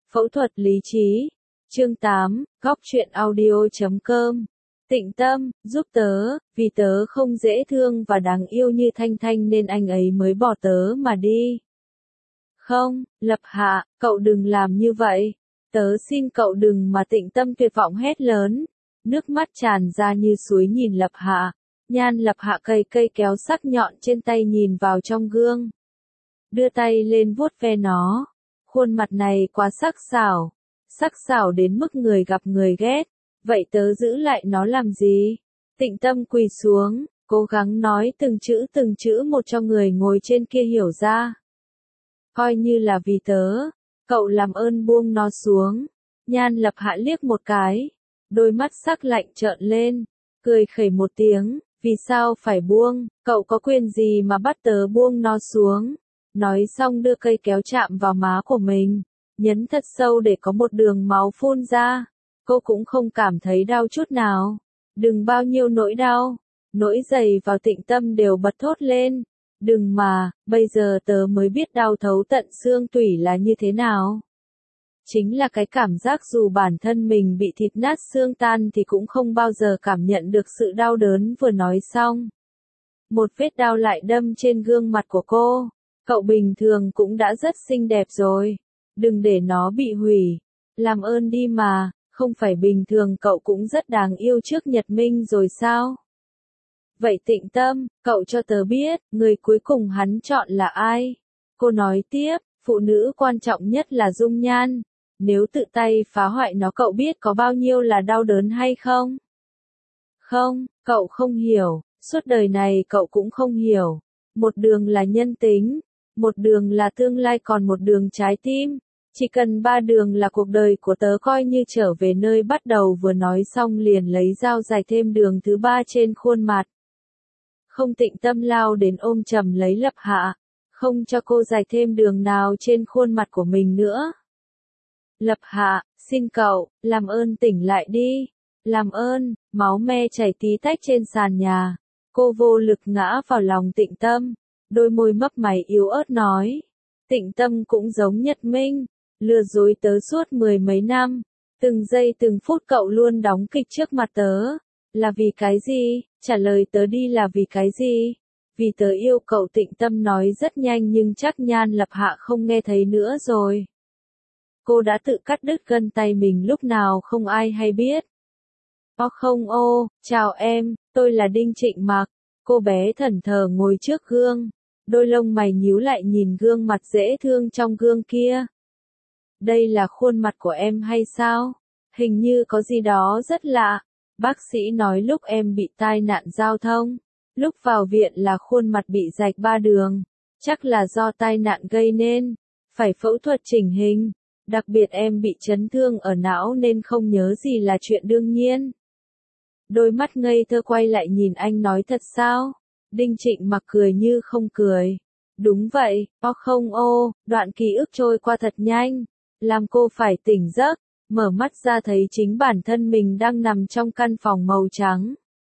Phẫu thuật lý trí. Chương 8, góc truyện audio.com. Tịnh Tâm, giúp tớ, vì tớ không dễ thương và đáng yêu như Thanh Thanh nên anh ấy mới bỏ tớ mà đi. Không, Lập Hạ, cậu đừng làm như vậy. Tớ xin cậu đừng mà Tịnh Tâm tuyệt vọng hét lớn. Nước mắt tràn ra như suối nhìn Lập Hạ. Nhan Lập Hạ cây kéo sắc nhọn trên tay nhìn vào trong gương. Đưa tay lên vuốt ve nó. Khuôn mặt này quá sắc sảo đến mức người gặp người ghét. Vậy tớ giữ lại nó làm gì? Tịnh Tâm quỳ xuống, cố gắng nói từng chữ một cho người ngồi trên kia hiểu ra. Coi như là vì tớ, cậu làm ơn buông nó xuống. Nhan Lập Hạ liếc một cái, đôi mắt sắc lạnh trợn lên, cười khẩy một tiếng, vì sao phải buông, cậu có quyền gì mà bắt tớ buông nó xuống. Nói xong đưa cây kéo chạm vào má của mình, nhấn thật sâu để có một đường máu phun ra. Cô cũng không cảm thấy đau chút nào. Đừng bao nhiêu nỗi đau. Nỗi dày vào Tịnh Tâm đều bật thốt lên. Đừng mà, bây giờ tớ mới biết đau thấu tận xương tủy là như thế nào. Chính là cái cảm giác dù bản thân mình bị thịt nát xương tan thì cũng không bao giờ cảm nhận được sự đau đớn. Vừa nói xong, một vết đau lại đâm trên gương mặt của cô. Cậu bình thường cũng đã rất xinh đẹp rồi. Đừng để nó bị hủy. Làm ơn đi mà, không phải bình thường cậu cũng rất đáng yêu trước Nhật Minh rồi sao? Vậy Tịnh Tâm, cậu cho tớ biết, người cuối cùng hắn chọn là ai? Cô nói tiếp, phụ nữ quan trọng nhất là dung nhan. Nếu tự tay phá hoại nó cậu biết có bao nhiêu là đau đớn hay không? Không, cậu không hiểu, suốt đời này cậu cũng không hiểu. Một đường là nhân tính, một đường là tương lai còn một đường trái tim. Chỉ cần 3 đường là cuộc đời của tớ coi như trở về nơi bắt đầu. Vừa nói xong liền lấy dao rạch thêm đường thứ 3 trên khuôn mặt. Không. Tịnh Tâm lao đến ôm chầm lấy Lập Hạ, không cho cô rạch thêm đường nào trên khuôn mặt của mình nữa. Lập Hạ, xin cậu, làm ơn tỉnh lại đi. Làm ơn. Máu me chảy tí tách trên sàn nhà. Cô vô lực ngã vào lòng Tịnh Tâm. Đôi môi mấp máy yếu ớt nói. Tịnh Tâm cũng giống Nhật Minh. Lừa dối tớ suốt 10 mấy năm. Từng giây từng phút cậu luôn đóng kịch trước mặt tớ. Là vì cái gì? Trả lời tớ đi, là vì cái gì? Vì tớ yêu cậu. Tịnh Tâm nói rất nhanh nhưng chắc Nhan Lập Hạ không nghe thấy nữa rồi. Cô đã tự cắt đứt gân tay mình lúc nào không ai hay biết. Không ô, chào em, tôi là Đinh Trịnh Mặc. Cô bé thẫn thờ ngồi trước gương. Đôi lông mày nhíu lại nhìn gương mặt dễ thương trong gương kia. Đây là khuôn mặt của em hay sao? Hình như có gì đó rất lạ. Bác sĩ nói lúc em bị tai nạn giao thông, lúc vào viện là khuôn mặt bị rạch 3 đường. Chắc là do tai nạn gây nên. Phải phẫu thuật chỉnh hình. Đặc biệt em bị chấn thương ở não nên không nhớ gì là chuyện đương nhiên. Đôi mắt ngây thơ quay lại nhìn anh nói thật sao? Đinh Trịnh Mặc cười như không cười. Đúng vậy, không ô, đoạn ký ức trôi qua thật nhanh. Làm cô phải tỉnh giấc, mở mắt ra thấy chính bản thân mình đang nằm trong căn phòng màu trắng.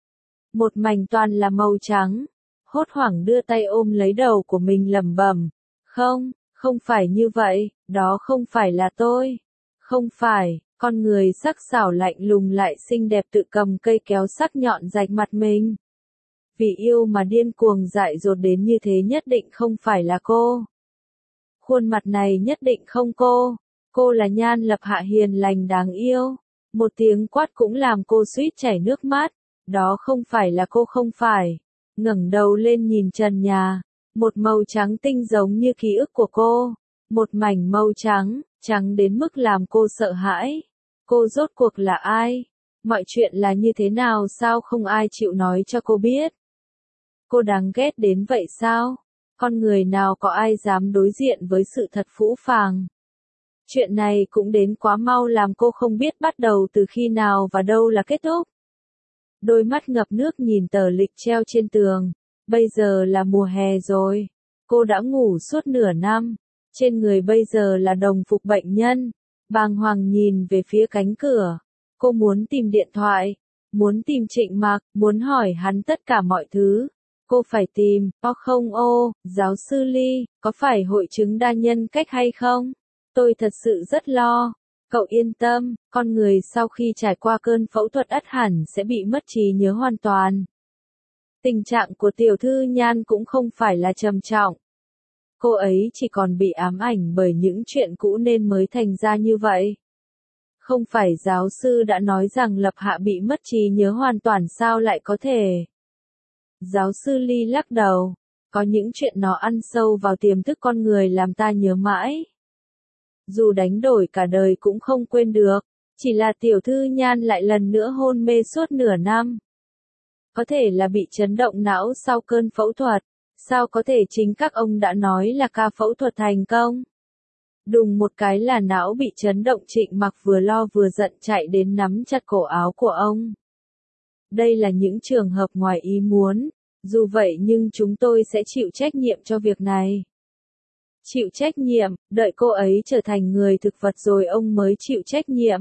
Một mảnh toàn là màu trắng. Hốt hoảng đưa tay ôm lấy đầu của mình lẩm bẩm. Không phải như vậy, đó không phải là tôi. Không phải, con người sắc sảo lạnh lùng lại xinh đẹp tự cầm cây kéo sắc nhọn rạch mặt mình. Vì yêu mà điên cuồng dại dột đến như thế nhất định không phải là cô. Khuôn mặt này nhất định không cô. Cô là Nhan Lập Hạ hiền lành đáng yêu. Một tiếng quát cũng làm cô suýt chảy nước mắt. Đó không phải là cô, không phải. Ngẩng đầu lên nhìn trần nhà. Một màu trắng tinh giống như ký ức của cô. Một mảnh màu trắng, trắng đến mức làm cô sợ hãi. Cô rốt cuộc là ai? Mọi chuyện là như thế nào sao không ai chịu nói cho cô biết? Cô đáng ghét đến vậy sao? Con người nào có ai dám đối diện với sự thật phũ phàng? Chuyện này cũng đến quá mau làm cô không biết bắt đầu từ khi nào và đâu là kết thúc. Đôi mắt ngập nước nhìn tờ lịch treo trên tường. Bây giờ là mùa hè rồi. Cô đã ngủ suốt nửa năm. Trên người bây giờ là đồng phục bệnh nhân. Bàng hoàng nhìn về phía cánh cửa. Cô muốn tìm điện thoại. Muốn tìm Trịnh Mặc. Muốn hỏi hắn tất cả mọi thứ. Cô phải tìm. Không ô, giáo sư Ly, có phải hội chứng đa nhân cách hay không? Tôi thật sự rất lo. Cậu yên tâm, con người sau khi trải qua cơn phẫu thuật ắt hẳn sẽ bị mất trí nhớ hoàn toàn. Tình trạng của tiểu thư Nhan cũng không phải là trầm trọng. Cô ấy chỉ còn bị ám ảnh bởi những chuyện cũ nên mới thành ra như vậy. Không phải giáo sư đã nói rằng Lập Hạ bị mất trí nhớ hoàn toàn sao lại có thể? Giáo sư Ly lắc đầu. Có những chuyện nó ăn sâu vào tiềm thức con người làm ta nhớ mãi. Dù đánh đổi cả đời cũng không quên được. Chỉ là tiểu thư Nhan lại lần nữa hôn mê suốt nửa năm. Có thể là bị chấn động não sau cơn phẫu thuật. Sao có thể chính các ông đã nói là ca phẫu thuật thành công? Đùng một cái là não bị chấn động, Trịnh Mặc vừa lo vừa giận chạy đến nắm chặt cổ áo của ông. Đây là những trường hợp ngoài ý muốn. Dù vậy nhưng chúng tôi sẽ chịu trách nhiệm cho việc này. Chịu trách nhiệm, đợi cô ấy trở thành người thực vật rồi ông mới chịu trách nhiệm.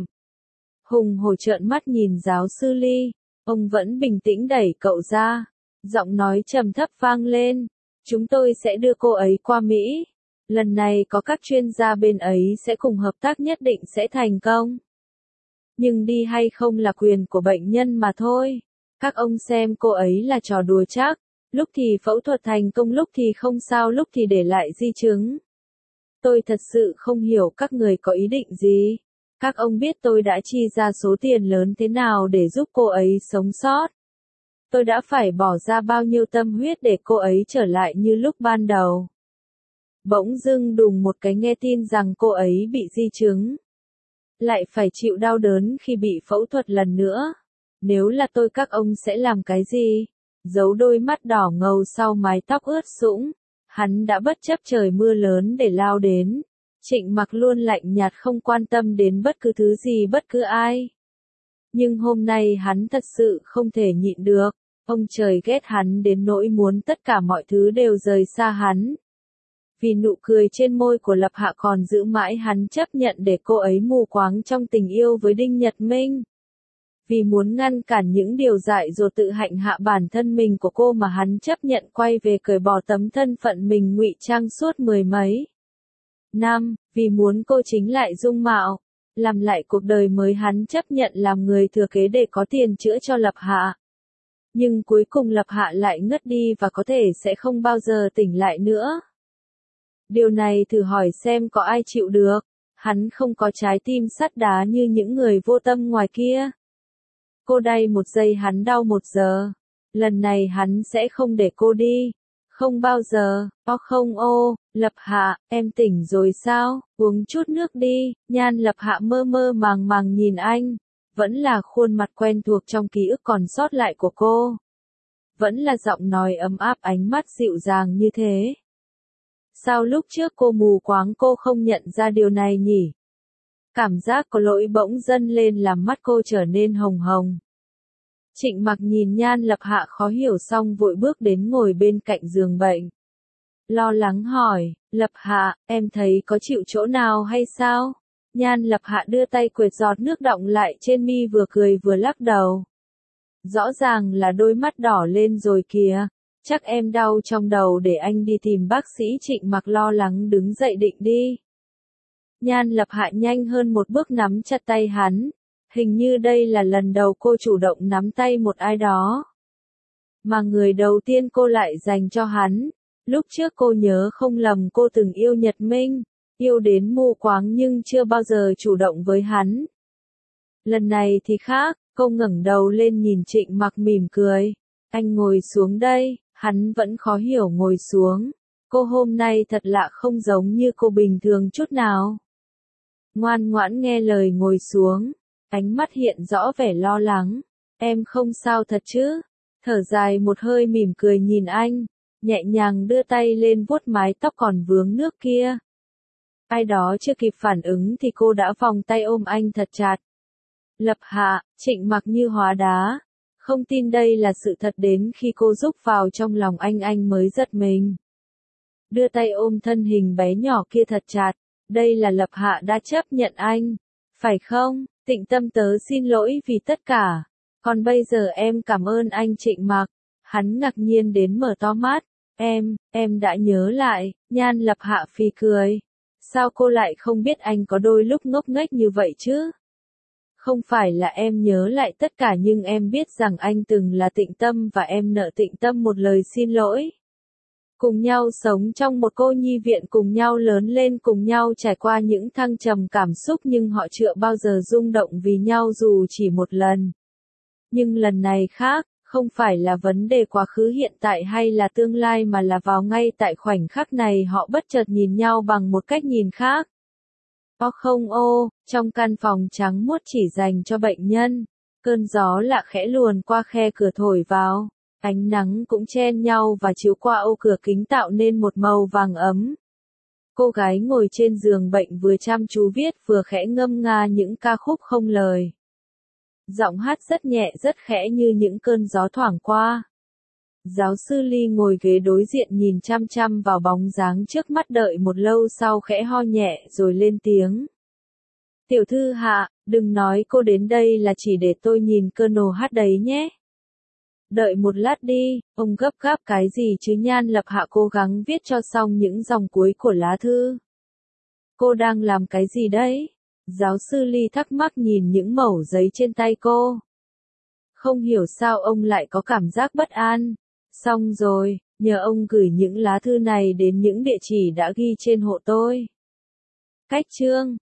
Hùng hổ trợn mắt nhìn giáo sư Ly. Ông vẫn bình tĩnh đẩy cậu ra. Giọng nói trầm thấp vang lên. Chúng tôi sẽ đưa cô ấy qua Mỹ. Lần này có các chuyên gia bên ấy sẽ cùng hợp tác, nhất định sẽ thành công. Nhưng đi hay không là quyền của bệnh nhân mà thôi. Các ông xem cô ấy là trò đùa chắc. Lúc thì phẫu thuật thành công, lúc thì không sao, lúc thì để lại di chứng. Tôi thật sự không hiểu các người có ý định gì. Các ông biết tôi đã chi ra số tiền lớn thế nào để giúp cô ấy sống sót. Tôi đã phải bỏ ra bao nhiêu tâm huyết để cô ấy trở lại như lúc ban đầu. Bỗng dưng đùng một cái nghe tin rằng cô ấy bị di chứng. Lại phải chịu đau đớn khi bị phẫu thuật lần nữa. Nếu là tôi các ông sẽ làm cái gì? Giấu đôi mắt đỏ ngầu sau mái tóc ướt sũng. Hắn đã bất chấp trời mưa lớn để lao đến. Trịnh Mặc luôn lạnh nhạt không quan tâm đến bất cứ thứ gì, bất cứ ai. Nhưng hôm nay hắn thật sự không thể nhịn được. Ông trời ghét hắn đến nỗi muốn tất cả mọi thứ đều rời xa hắn. Vì nụ cười trên môi của Lập Hạ còn giữ mãi, hắn chấp nhận để cô ấy mù quáng trong tình yêu với Đinh Nhật Minh. Vì muốn ngăn cản những điều dại dột tự hạnh hạ bản thân mình của cô mà hắn chấp nhận quay về cởi bỏ tấm thân phận mình ngụy trang suốt mười mấy năm, vì muốn cô chính lại dung mạo, làm lại cuộc đời mới, hắn chấp nhận làm người thừa kế để có tiền chữa cho Lập Hạ. Nhưng cuối cùng Lập Hạ lại ngất đi và có thể sẽ không bao giờ tỉnh lại nữa. Điều này thử hỏi xem có ai chịu được. Hắn không có trái tim sắt đá như những người vô tâm ngoài kia. Cô đay một giây hắn đau một giờ. Lần này hắn sẽ không để cô đi. Không bao giờ. Không Lập Hạ, em tỉnh rồi sao? Uống chút nước đi. Nhan Lập Hạ mơ mơ màng màng nhìn anh. Vẫn là khuôn mặt quen thuộc trong ký ức còn sót lại của cô. Vẫn là giọng nói ấm áp, ánh mắt dịu dàng như thế. Sao lúc trước cô mù quáng cô không nhận ra điều này nhỉ? Cảm giác có lỗi bỗng dâng lên làm mắt cô trở nên hồng hồng. Trịnh Mặc nhìn Nhan Lập Hạ khó hiểu xong vội bước đến ngồi bên cạnh giường bệnh. Lo lắng hỏi, Lập Hạ, em thấy có chịu chỗ nào hay sao? Nhan Lập Hạ đưa tay quệt giọt nước đọng lại trên mi, vừa cười vừa lắc đầu. Rõ ràng là đôi mắt đỏ lên rồi kìa. Chắc em đau trong đầu, để anh đi tìm bác sĩ. Trịnh Mặc lo lắng đứng dậy định đi. Nhan Lập Hạ nhanh hơn một bước nắm chặt tay hắn. Hình như đây là lần đầu cô chủ động nắm tay một ai đó. Mà người đầu tiên cô lại dành cho hắn. Lúc trước cô nhớ không lầm cô từng yêu Nhật Minh. Yêu đến mù quáng nhưng chưa bao giờ chủ động với hắn. Lần này thì khác, cô ngẩng đầu lên nhìn Trịnh Mặc mỉm cười. Anh ngồi xuống đây. Hắn vẫn khó hiểu ngồi xuống. Cô hôm nay thật lạ, không giống như cô bình thường chút nào. Ngoan ngoãn nghe lời ngồi xuống. Ánh mắt hiện rõ vẻ lo lắng. Em không sao thật chứ? Thở dài một hơi mỉm cười nhìn anh. Nhẹ nhàng đưa tay lên vuốt mái tóc còn vướng nước kia. Ai đó chưa kịp phản ứng thì cô đã vòng tay ôm anh thật chặt. Lập Hạ, Trịnh Mặc như hóa đá. Không tin đây là sự thật, đến khi cô rúc vào trong lòng anh mới giật mình. Đưa tay ôm thân hình bé nhỏ kia thật chặt. Đây là Lập Hạ đã chấp nhận anh. Phải không? Tịnh Tâm tớ xin lỗi vì tất cả. Còn bây giờ em cảm ơn anh. Trịnh Mặc. Hắn ngạc nhiên đến mở to mắt. Em đã nhớ lại. Nhan Lập Hạ phì cười. Sao cô lại không biết anh có đôi lúc ngốc nghếch như vậy chứ? Không phải là em nhớ lại tất cả nhưng em biết rằng anh từng là Tịnh Tâm và em nợ Tịnh Tâm một lời xin lỗi. Cùng nhau sống trong một cô nhi viện, cùng nhau lớn lên, cùng nhau trải qua những thăng trầm cảm xúc nhưng họ chưa bao giờ rung động vì nhau dù chỉ một lần. Nhưng lần này khác, không phải là vấn đề quá khứ hiện tại hay là tương lai mà là vào ngay tại khoảnh khắc này họ bất chợt nhìn nhau bằng một cách nhìn khác. Không trong căn phòng trắng muốt chỉ dành cho bệnh nhân, cơn gió lạ khẽ luồn qua khe cửa thổi vào, ánh nắng cũng chen nhau và chiếu qua ô cửa kính tạo nên một màu vàng ấm. Cô gái ngồi trên giường bệnh vừa chăm chú viết vừa khẽ ngâm nga những ca khúc không lời. Giọng hát rất nhẹ rất khẽ như những cơn gió thoảng qua. Giáo sư Ly ngồi ghế đối diện nhìn chăm chăm vào bóng dáng trước mắt đợi một lâu sau khẽ ho nhẹ rồi lên tiếng. Tiểu thư Hạ, đừng nói cô đến đây là chỉ để tôi nhìn Colonel hát đấy nhé. Đợi một lát đi, ông gấp gáp cái gì chứ? Nhan Lập Hạ cố gắng viết cho xong những dòng cuối của lá thư. Cô đang làm cái gì đấy? Giáo sư Ly thắc mắc nhìn những mẩu giấy trên tay cô. Không hiểu sao ông lại có cảm giác bất an. Xong rồi, nhờ ông gửi những lá thư này đến những địa chỉ đã ghi trên hộ tôi. Cách chương